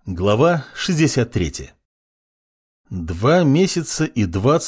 Глава 63. 2 месяца и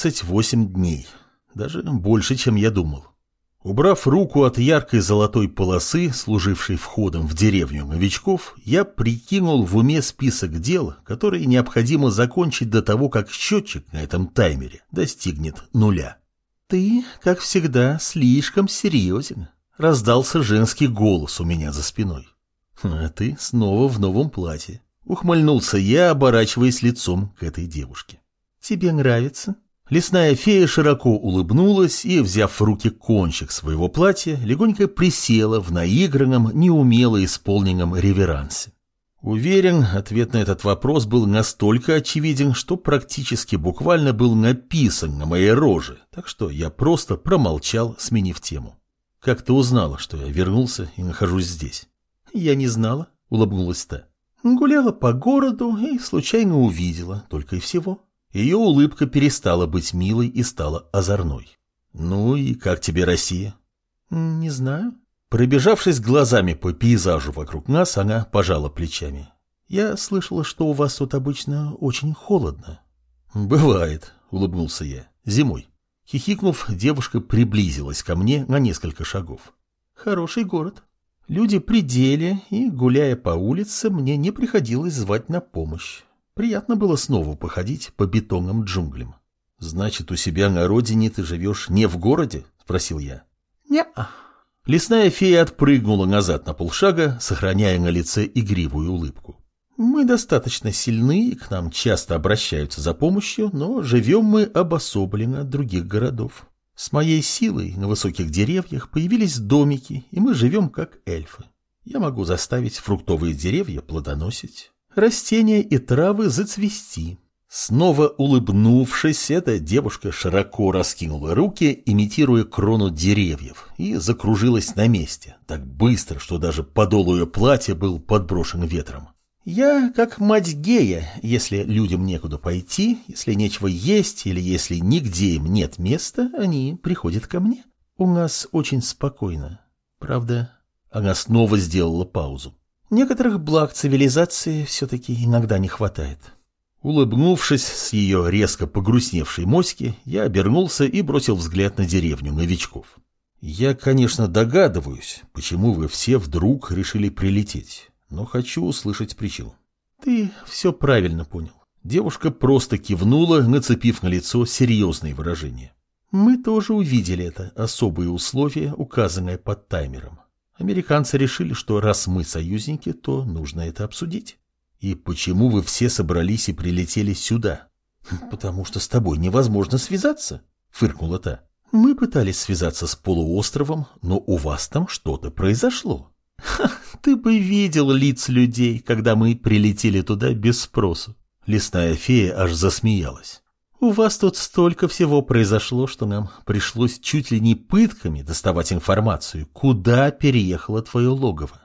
28 дней. Даже больше, чем я думал. Убрав руку от яркой золотой полосы, служившей входом в деревню новичков, я прикинул в уме список дел, которые необходимо закончить до того, как счетчик на этом таймере достигнет нуля. «Ты, как всегда, слишком серьезен», — раздался женский голос у меня за спиной. «А ты снова в новом платье». Ухмыльнулся я, оборачиваясь лицом к этой девушке. «Тебе нравится?» Лесная фея широко улыбнулась и, взяв в руки кончик своего платья, легонько присела в наигранном, неумело исполненном реверансе. Уверен, ответ на этот вопрос был настолько очевиден, что практически буквально был написан на моей роже, так что я просто промолчал, сменив тему. «Как ты узнала, что я вернулся и нахожусь здесь?» «Я не знала», — улыбнулась та. «Гуляла по городу и случайно увидела, только и всего». Ее улыбка перестала быть милой и стала озорной. «Ну и как тебе Россия?» «Не знаю». Пробежавшись глазами по пейзажу вокруг нас, она пожала плечами. «Я слышала, что у вас тут обычно очень холодно». «Бывает», — улыбнулся я, — «зимой». Хихикнув, девушка приблизилась ко мне на несколько шагов. «Хороший город. Люди при деле, и, гуляя по улице, мне не приходилось звать на помощь. Приятно было снова походить по бетонным джунглям». «Значит, у себя на родине ты живешь не в городе?» — спросил я. «Не-а». Лесная фея отпрыгнула назад на полшага, сохраняя на лице игривую улыбку. «Мы достаточно сильны, и к нам часто обращаются за помощью, но живем мы обособленно от других городов. С моей силой на высоких деревьях появились домики, и мы живем как эльфы. Я могу заставить фруктовые деревья плодоносить, растения и травы зацвести». Снова улыбнувшись, эта девушка широко раскинула руки, имитируя крону деревьев, и закружилась на месте, так быстро, что даже подол ее платья был подброшен ветром. «Я как мать гея, если людям некуда пойти, если нечего есть или если нигде им нет места, они приходят ко мне. У нас очень спокойно. Правда?» Она снова сделала паузу. «Некоторых благ цивилизации все-таки иногда не хватает». Улыбнувшись с ее резко погрустневшей моськи, я обернулся и бросил взгляд на деревню новичков. «Я, конечно, догадываюсь, почему вы все вдруг решили прилететь, но хочу услышать причину». «Ты все правильно понял». Девушка просто кивнула, нацепив на лицо серьезные выражения. «Мы тоже увидели это особые условия, указанные под таймером. Американцы решили, что раз мы союзники, то нужно это обсудить». «И почему вы все собрались и прилетели сюда?» «Потому что с тобой невозможно связаться», — фыркнула та. «Мы пытались связаться с полуостровом, но у вас там что-то произошло. Ха, ты бы видел лиц людей, когда мы прилетели туда без спросу». Лесная фея аж засмеялась. «У вас тут столько всего произошло, что нам пришлось чуть ли не пытками доставать информацию, куда переехало твое логово».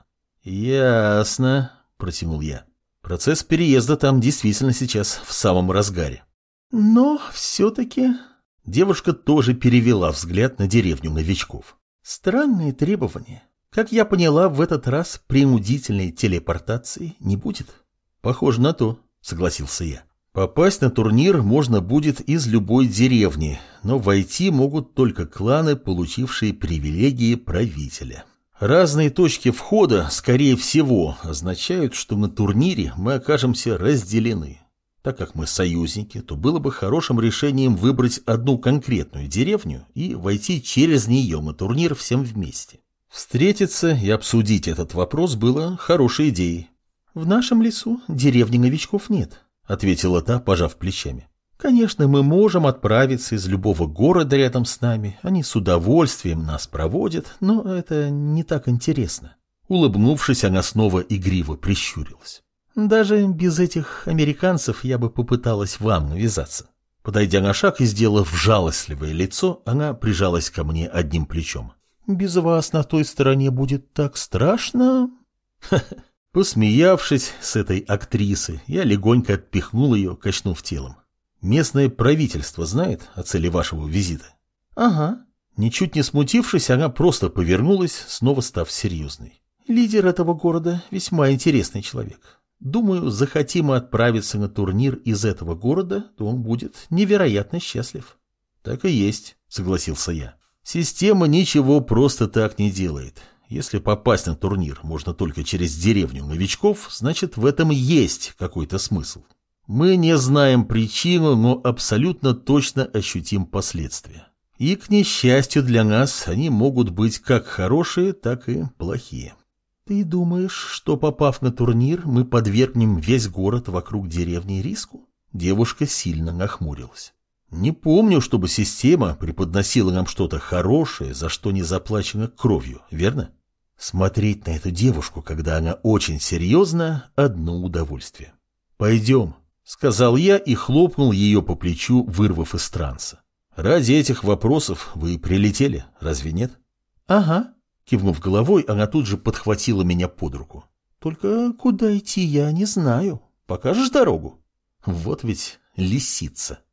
«Ясно», — протянул я. «Процесс переезда там действительно сейчас в самом разгаре». «Но все-таки...» Девушка тоже перевела взгляд на деревню новичков. «Странные требования. Как я поняла, в этот раз принудительной телепортации не будет». «Похоже на то», — согласился я. «Попасть на турнир можно будет из любой деревни, но войти могут только кланы, получившие привилегии правителя. Разные точки входа, скорее всего, означают, что на турнире мы окажемся разделены. Так как мы союзники, то было бы хорошим решением выбрать одну конкретную деревню и войти через нее на турнир всем вместе. Встретиться и обсудить этот вопрос было хорошей идеей». «В нашем лесу деревни новичков нет», — ответила та, пожав плечами. «Конечно, мы можем отправиться из любого города рядом с нами, они с удовольствием нас проводят, но это не так интересно». Улыбнувшись, она снова игриво прищурилась. «Даже без этих американцев я бы попыталась вам навязаться». Подойдя на шаг и сделав жалостливое лицо, она прижалась ко мне одним плечом. «Без вас на той стороне будет так страшно». Посмеявшись с этой актрисы, я легонько отпихнул ее, качнув телом. «Местное правительство знает о цели вашего визита?» «Ага». Ничуть не смутившись, она просто повернулась, снова став серьезной. «Лидер этого города весьма интересный человек. Думаю, захотим мы отправиться на турнир из этого города, то он будет невероятно счастлив. Так и есть, согласился я. Система ничего просто так не делает. Если попасть на турнир можно только через деревню новичков, значит, в этом есть какой-то смысл. Мы не знаем причину, но абсолютно точно ощутим последствия. И, к несчастью для нас, они могут быть как хорошие, так и плохие. Ты думаешь, что, попав на турнир, мы подвергнем весь город вокруг деревни риску? Девушка сильно нахмурилась. Не помню, чтобы система преподносила нам что-то хорошее, за что не заплачено кровью, верно? Смотреть на эту девушку, когда она очень серьезна, одно удовольствие. Пойдем, сказал я и хлопнул ее по плечу, вырвав из транса. Ради этих вопросов вы прилетели, разве нет? Ага. Кивнув головой, она тут же подхватила меня под руку. Только куда идти, я не знаю. Покажешь дорогу? Вот ведь лисица.